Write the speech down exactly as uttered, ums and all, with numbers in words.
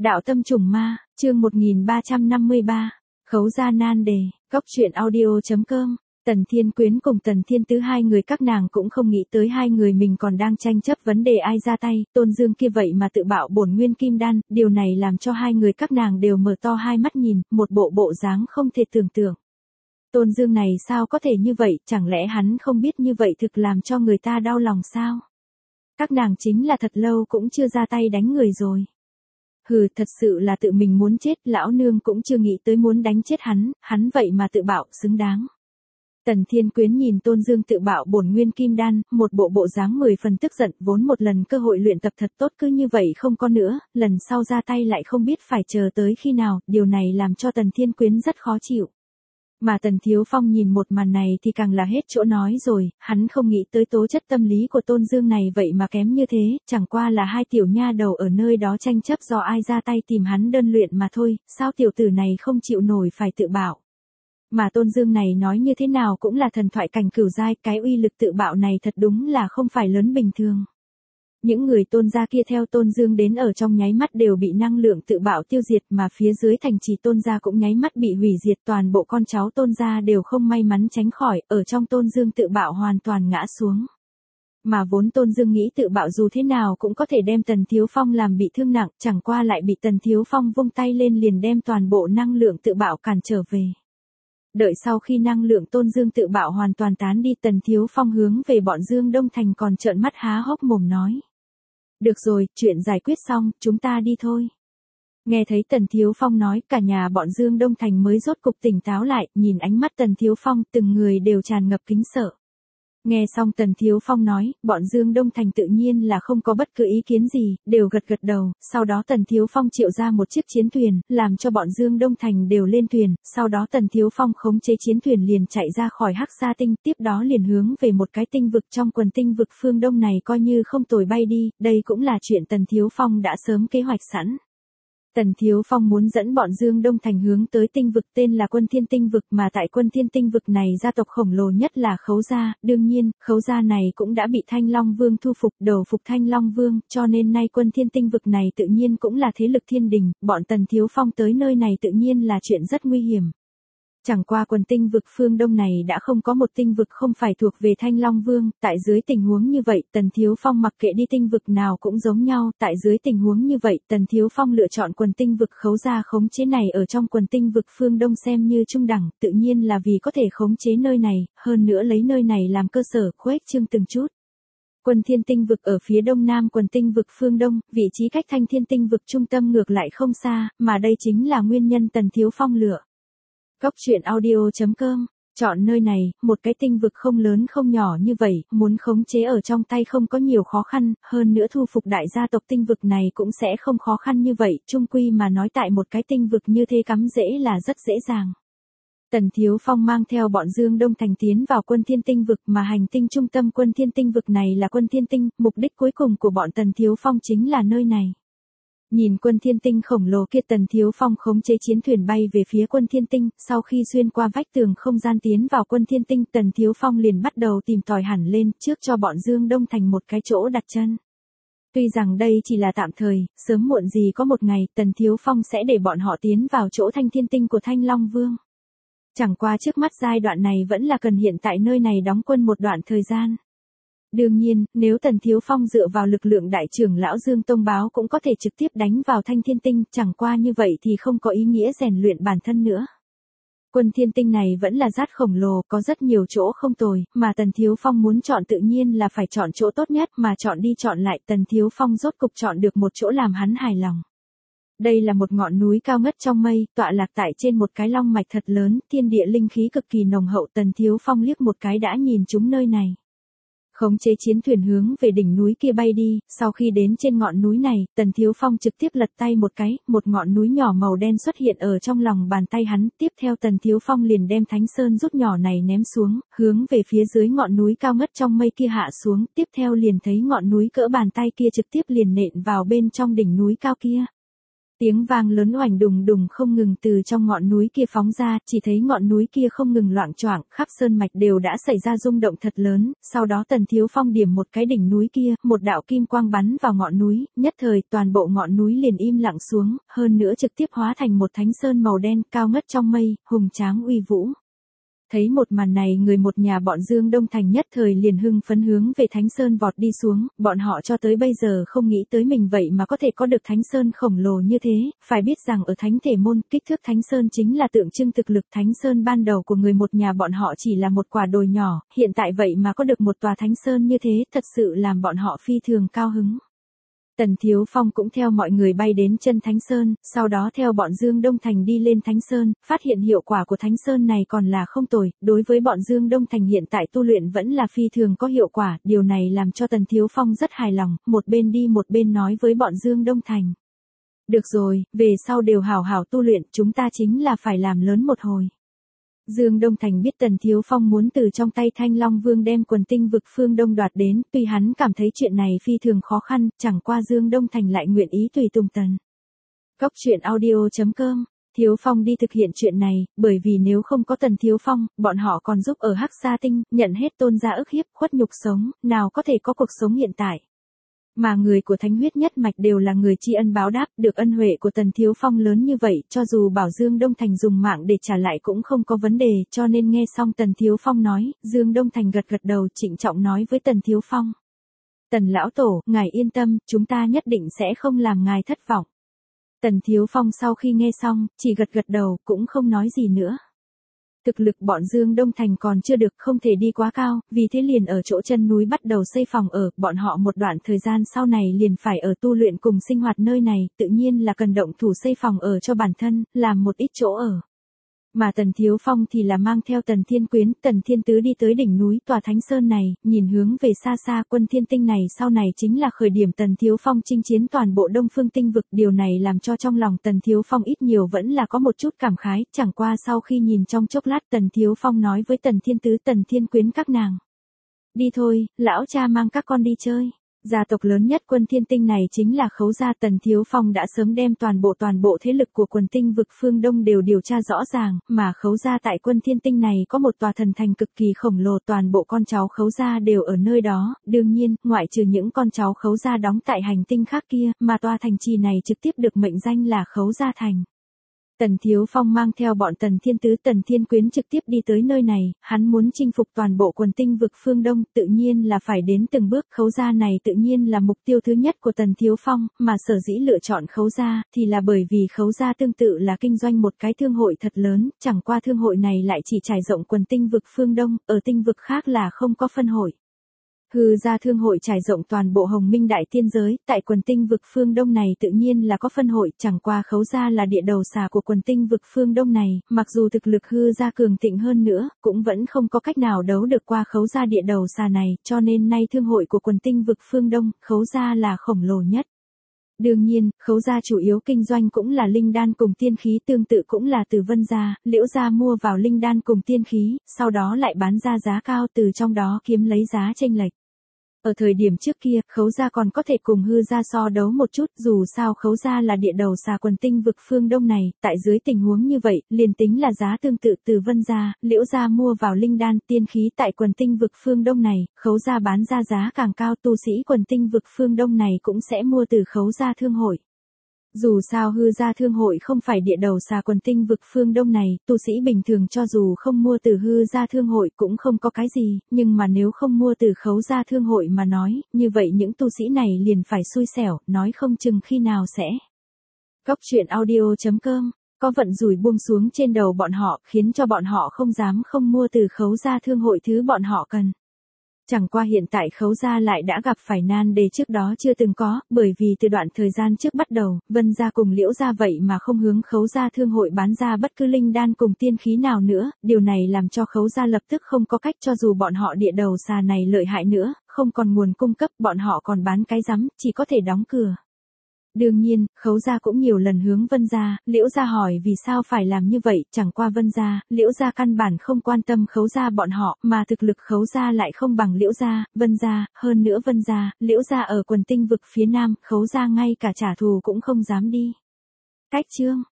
Đạo tâm trùng ma, chương một nghìn ba trăm năm mươi ba, khấu gia nan đề, góc truyện audio.com. Tần Thiên Quyến cùng Tần Thiên Tứ hai người các nàng cũng không nghĩ tới hai người mình còn đang tranh chấp vấn đề ai ra tay, Tôn Dương kia vậy mà tự bạo bổn nguyên kim đan, điều này làm cho hai người các nàng đều mở to hai mắt nhìn, một bộ bộ dáng không thể tưởng tượng. Tôn Dương này sao có thể như vậy, chẳng lẽ hắn không biết như vậy thực làm cho người ta đau lòng sao? Các nàng chính là thật lâu cũng chưa ra tay đánh người rồi. Hừ, thật sự là tự mình muốn chết, lão nương cũng chưa nghĩ tới muốn đánh chết hắn, hắn vậy mà tự bạo, xứng đáng. Tần Thiên Quyến nhìn Tôn Dương tự bạo bổn nguyên kim đan, một bộ bộ dáng mười phần tức giận, vốn một lần cơ hội luyện tập thật tốt cứ như vậy không có nữa, lần sau ra tay lại không biết phải chờ tới khi nào, điều này làm cho Tần Thiên Quyến rất khó chịu. Mà Tần Thiếu Phong nhìn một màn này thì càng là hết chỗ nói rồi, hắn không nghĩ tới tố chất tâm lý của Tôn Dương này vậy mà kém như thế, chẳng qua là hai tiểu nha đầu ở nơi đó tranh chấp do ai ra tay tìm hắn đơn luyện mà thôi, sao tiểu tử này không chịu nổi phải tự bạo. Mà Tôn Dương này nói như thế nào cũng là thần thoại cảnh cửu giai, cái uy lực tự bạo này thật đúng là không phải lớn bình thường. Những người Tôn gia kia theo Tôn Dương đến ở trong nháy mắt đều bị năng lượng tự bạo tiêu diệt, mà phía dưới thành trì Tôn gia cũng nháy mắt bị hủy diệt, toàn bộ con cháu Tôn gia đều không may mắn tránh khỏi, ở trong Tôn Dương tự bạo hoàn toàn ngã xuống. Mà vốn Tôn Dương nghĩ tự bạo dù thế nào cũng có thể đem Tần Thiếu Phong làm bị thương nặng, chẳng qua lại bị Tần Thiếu Phong vung tay lên liền đem toàn bộ năng lượng tự bạo cản trở về. Đợi sau khi năng lượng Tôn Dương tự bạo hoàn toàn tán đi, Tần Thiếu Phong hướng về bọn Dương Đông Thành còn trợn mắt há hốc mồm nói. Được rồi, chuyện giải quyết xong, chúng ta đi thôi. Nghe thấy Tần Thiếu Phong nói, cả nhà bọn Dương Đông Thành mới rốt cục tỉnh táo lại, nhìn ánh mắt Tần Thiếu Phong, từng người đều tràn ngập kính sợ. Nghe xong Tần Thiếu Phong nói, bọn Dương Đông Thành tự nhiên là không có bất cứ ý kiến gì, đều gật gật đầu, sau đó Tần Thiếu Phong triệu ra một chiếc chiến thuyền, làm cho bọn Dương Đông Thành đều lên thuyền, sau đó Tần Thiếu Phong khống chế chiến thuyền liền chạy ra khỏi Hắc Sa Tinh, tiếp đó liền hướng về một cái tinh vực trong quần tinh vực phương Đông này coi như không tồi bay đi, đây cũng là chuyện Tần Thiếu Phong đã sớm kế hoạch sẵn. Tần Thiếu Phong muốn dẫn bọn Dương Đông Thành hướng tới tinh vực tên là Quân Thiên Tinh vực, mà tại Quân Thiên Tinh vực này gia tộc khổng lồ nhất là Khấu gia, đương nhiên, Khấu gia này cũng đã bị Thanh Long Vương thu phục, đầu phục Thanh Long Vương, cho nên nay Quân Thiên Tinh vực này tự nhiên cũng là thế lực thiên đình, bọn Tần Thiếu Phong tới nơi này tự nhiên là chuyện rất nguy hiểm. Chẳng qua quần tinh vực phương Đông này đã không có một tinh vực không phải thuộc về Thanh Long Vương, tại dưới tình huống như vậy, Tần Thiếu Phong mặc kệ đi tinh vực nào cũng giống nhau, tại dưới tình huống như vậy, Tần Thiếu Phong lựa chọn quần tinh vực Khấu gia khống chế này ở trong quần tinh vực phương Đông xem như trung đẳng, tự nhiên là vì có thể khống chế nơi này, hơn nữa lấy nơi này làm cơ sở, khuếch trương từng chút. Quân Thiên Tinh vực ở phía đông nam quần tinh vực phương Đông, vị trí cách Thanh Thiên Tinh vực trung tâm ngược lại không xa, mà đây chính là nguyên nhân Tần Thiếu Phong lựa. Góc truyện audio.com, chọn nơi này, một cái tinh vực không lớn không nhỏ như vậy, muốn khống chế ở trong tay không có nhiều khó khăn, hơn nữa thu phục đại gia tộc tinh vực này cũng sẽ không khó khăn như vậy, chung quy mà nói tại một cái tinh vực như thế cắm dễ là rất dễ dàng. Tần Thiếu Phong mang theo bọn Dương Đông Thành tiến vào Quân Thiên Tinh vực, mà hành tinh trung tâm Quân Thiên Tinh vực này là Quân Thiên Tinh, mục đích cuối cùng của bọn Tần Thiếu Phong chính là nơi này. Nhìn Quân Thiên Tinh khổng lồ kia, Tần Thiếu Phong khống chế chiến thuyền bay về phía Quân Thiên Tinh, sau khi xuyên qua vách tường không gian tiến vào Quân Thiên Tinh, Tần Thiếu Phong liền bắt đầu tìm tòi hẳn lên, trước cho bọn Dương Đông Thành một cái chỗ đặt chân. Tuy rằng đây chỉ là tạm thời, sớm muộn gì có một ngày, Tần Thiếu Phong sẽ để bọn họ tiến vào chỗ Thanh Thiên Tinh của Thanh Long Vương. Chẳng qua trước mắt giai đoạn này vẫn là cần hiện tại nơi này đóng quân một đoạn thời gian. Đương nhiên, nếu Tần Thiếu Phong dựa vào lực lượng đại trưởng lão Dương Tông Báo cũng có thể trực tiếp đánh vào Thanh Thiên Tinh, chẳng qua như vậy thì không có ý nghĩa rèn luyện bản thân nữa. Quân Thiên Tinh này vẫn là giát khổng lồ, có rất nhiều chỗ không tồi, mà Tần Thiếu Phong muốn chọn tự nhiên là phải chọn chỗ tốt nhất, mà chọn đi chọn lại Tần Thiếu Phong rốt cục chọn được một chỗ làm hắn hài lòng. Đây là một ngọn núi cao ngất trong mây, tọa lạc tại trên một cái long mạch thật lớn, thiên địa linh khí cực kỳ nồng hậu, Tần Thiếu Phong liếc một cái đã nhìn trúng nơi này. Khống chế chiến thuyền hướng về đỉnh núi kia bay đi, sau khi đến trên ngọn núi này, Tần Thiếu Phong trực tiếp lật tay một cái, một ngọn núi nhỏ màu đen xuất hiện ở trong lòng bàn tay hắn, tiếp theo Tần Thiếu Phong liền đem Thánh Sơn rút nhỏ này ném xuống, hướng về phía dưới ngọn núi cao ngất trong mây kia hạ xuống, tiếp theo liền thấy ngọn núi cỡ bàn tay kia trực tiếp liền nện vào bên trong đỉnh núi cao kia. Tiếng vang lớn oành đùng đùng không ngừng từ trong ngọn núi kia phóng ra, chỉ thấy ngọn núi kia không ngừng loạng choạng, khắp sơn mạch đều đã xảy ra rung động thật lớn, sau đó Tần Thiếu Phong điểm một cái đỉnh núi kia, một đạo kim quang bắn vào ngọn núi, nhất thời toàn bộ ngọn núi liền im lặng xuống, hơn nữa trực tiếp hóa thành một thánh sơn màu đen cao ngất trong mây, hùng tráng uy vũ. Thấy một màn này người một nhà bọn Dương Đông Thành nhất thời liền hưng phấn hướng về Thánh Sơn vọt đi xuống, bọn họ cho tới bây giờ không nghĩ tới mình vậy mà có thể có được Thánh Sơn khổng lồ như thế, phải biết rằng ở Thánh Thể Môn, kích thước Thánh Sơn chính là tượng trưng thực lực. Thánh Sơn ban đầu của người một nhà bọn họ chỉ là một quả đồi nhỏ, hiện tại vậy mà có được một tòa Thánh Sơn như thế, thật sự làm bọn họ phi thường cao hứng. Tần Thiếu Phong cũng theo mọi người bay đến chân Thánh Sơn, sau đó theo bọn Dương Đông Thành đi lên Thánh Sơn, phát hiện hiệu quả của Thánh Sơn này còn là không tồi, đối với bọn Dương Đông Thành hiện tại tu luyện vẫn là phi thường có hiệu quả, điều này làm cho Tần Thiếu Phong rất hài lòng, một bên đi một bên nói với bọn Dương Đông Thành. Được rồi, về sau đều hảo hảo tu luyện, chúng ta chính là phải làm lớn một hồi. Dương Đông Thành biết Tần Thiếu Phong muốn từ trong tay Thanh Long Vương đem quần tinh vực phương Đông đoạt đến, tuy hắn cảm thấy chuyện này phi thường khó khăn, chẳng qua Dương Đông Thành lại nguyện ý tùy tùng Tần. Cốc truyện audio chấm com, Thiếu Phong đi thực hiện chuyện này, bởi vì nếu không có Tần Thiếu Phong, bọn họ còn giúp ở Hắc Sa Tinh, nhận hết tôn gia ức hiếp, khuất nhục sống, nào có thể có cuộc sống hiện tại. Mà người của Thánh Huyết nhất mạch đều là người tri ân báo đáp, được ân huệ của Tần Thiếu Phong lớn như vậy, cho dù bảo Dương Đông Thành dùng mạng để trả lại cũng không có vấn đề, cho nên nghe xong Tần Thiếu Phong nói, Dương Đông Thành gật gật đầu trịnh trọng nói với Tần Thiếu Phong. Tần lão tổ, ngài yên tâm, chúng ta nhất định sẽ không làm ngài thất vọng. Tần Thiếu Phong sau khi nghe xong, chỉ gật gật đầu, cũng không nói gì nữa. Thực lực bọn Dương Đông Thành còn chưa được, không thể đi quá cao, vì thế liền ở chỗ chân núi bắt đầu xây phòng ở, bọn họ một đoạn thời gian sau này liền phải ở tu luyện cùng sinh hoạt nơi này, tự nhiên là cần động thủ xây phòng ở cho bản thân, làm một ít chỗ ở. Mà Tần Thiếu Phong thì là mang theo Tần Thiên Quyến, Tần Thiên Tứ đi tới đỉnh núi tòa Thánh Sơn này, nhìn hướng về xa xa quân thiên tinh này sau này chính là khởi điểm Tần Thiếu Phong chinh chiến toàn bộ Đông Phương tinh vực, điều này làm cho trong lòng Tần Thiếu Phong ít nhiều vẫn là có một chút cảm khái, chẳng qua sau khi nhìn trong chốc lát Tần Thiếu Phong nói với Tần Thiên Tứ, Tần Thiên Quyến các nàng. Đi thôi, lão cha mang các con đi chơi. Gia tộc lớn nhất quân thiên tinh này chính là Khấu gia. Tần Thiếu Phong đã sớm đem toàn bộ toàn bộ thế lực của quần tinh vực phương Đông đều điều tra rõ ràng, mà Khấu gia tại quân thiên tinh này có một tòa thần thành cực kỳ khổng lồ, toàn bộ con cháu Khấu gia đều ở nơi đó, đương nhiên, ngoại trừ những con cháu Khấu gia đóng tại hành tinh khác kia, mà tòa thành trì này trực tiếp được mệnh danh là Khấu gia thành. Tần Thiếu Phong mang theo bọn Tần Thiên Tứ, Tần Thiên Quyến trực tiếp đi tới nơi này, hắn muốn chinh phục toàn bộ quần tinh vực phương Đông, tự nhiên là phải đến từng bước. Khấu gia này tự nhiên là mục tiêu thứ nhất của Tần Thiếu Phong, mà sở dĩ lựa chọn Khấu gia, thì là bởi vì Khấu gia tương tự là kinh doanh một cái thương hội thật lớn, chẳng qua thương hội này lại chỉ trải rộng quần tinh vực phương Đông, ở tinh vực khác là không có phân hội. Hư gia thương hội trải rộng toàn bộ Hồng Minh đại tiên giới, tại quần tinh vực phương Đông này tự nhiên là có phân hội, chẳng qua Khấu gia là địa đầu xà của quần tinh vực phương Đông này, mặc dù thực lực hư gia cường thịnh hơn nữa, cũng vẫn không có cách nào đấu được qua Khấu gia địa đầu xà này, cho nên nay thương hội của quần tinh vực phương Đông, Khấu gia là khổng lồ nhất. Đương nhiên, Khấu gia chủ yếu kinh doanh cũng là linh đan cùng tiên khí, tương tự cũng là từ Vân gia, Liễu gia mua vào linh đan cùng tiên khí, sau đó lại bán ra giá cao, từ trong đó kiếm lấy giá chênh lệch. Ở thời điểm trước kia, Khấu gia còn có thể cùng hư gia so đấu một chút, dù sao Khấu gia là địa đầu xà quần tinh vực phương Đông này, tại dưới tình huống như vậy, liền tính là giá tương tự từ Vân gia, Liễu gia mua vào linh đan, tiên khí tại quần tinh vực phương Đông này, Khấu gia bán ra giá càng cao, tu sĩ quần tinh vực phương Đông này cũng sẽ mua từ Khấu gia thương hội. Dù sao hư gia thương hội không phải địa đầu xà quần tinh vực phương Đông này, tu sĩ bình thường cho dù không mua từ hư gia thương hội cũng không có cái gì, nhưng mà nếu không mua từ Khấu gia thương hội mà nói, như vậy những tu sĩ này liền phải xui xẻo, nói không chừng khi nào sẽ. Cốc truyện audio chấm com, có vận rủi buông xuống trên đầu bọn họ, khiến cho bọn họ không dám không mua từ Khấu gia thương hội thứ bọn họ cần. Chẳng qua hiện tại Khấu gia lại đã gặp phải nan đề trước đó chưa từng có, bởi vì từ đoạn thời gian trước bắt đầu, Vân gia cùng Liễu gia vậy mà không hướng Khấu gia thương hội bán ra bất cứ linh đan cùng tiên khí nào nữa, điều này làm cho Khấu gia lập tức không có cách, cho dù bọn họ địa đầu xà này lợi hại nữa, không còn nguồn cung cấp, bọn họ còn bán cái rắm, chỉ có thể đóng cửa. Đương nhiên, Khấu gia cũng nhiều lần hướng Vân gia, Liễu gia hỏi vì sao phải làm như vậy, chẳng qua Vân gia, Liễu gia căn bản không quan tâm Khấu gia bọn họ, mà thực lực Khấu gia lại không bằng Liễu gia, Vân gia, hơn nữa Vân gia, Liễu gia ở quần tinh vực phía Nam, Khấu gia ngay cả trả thù cũng không dám đi. Cách chương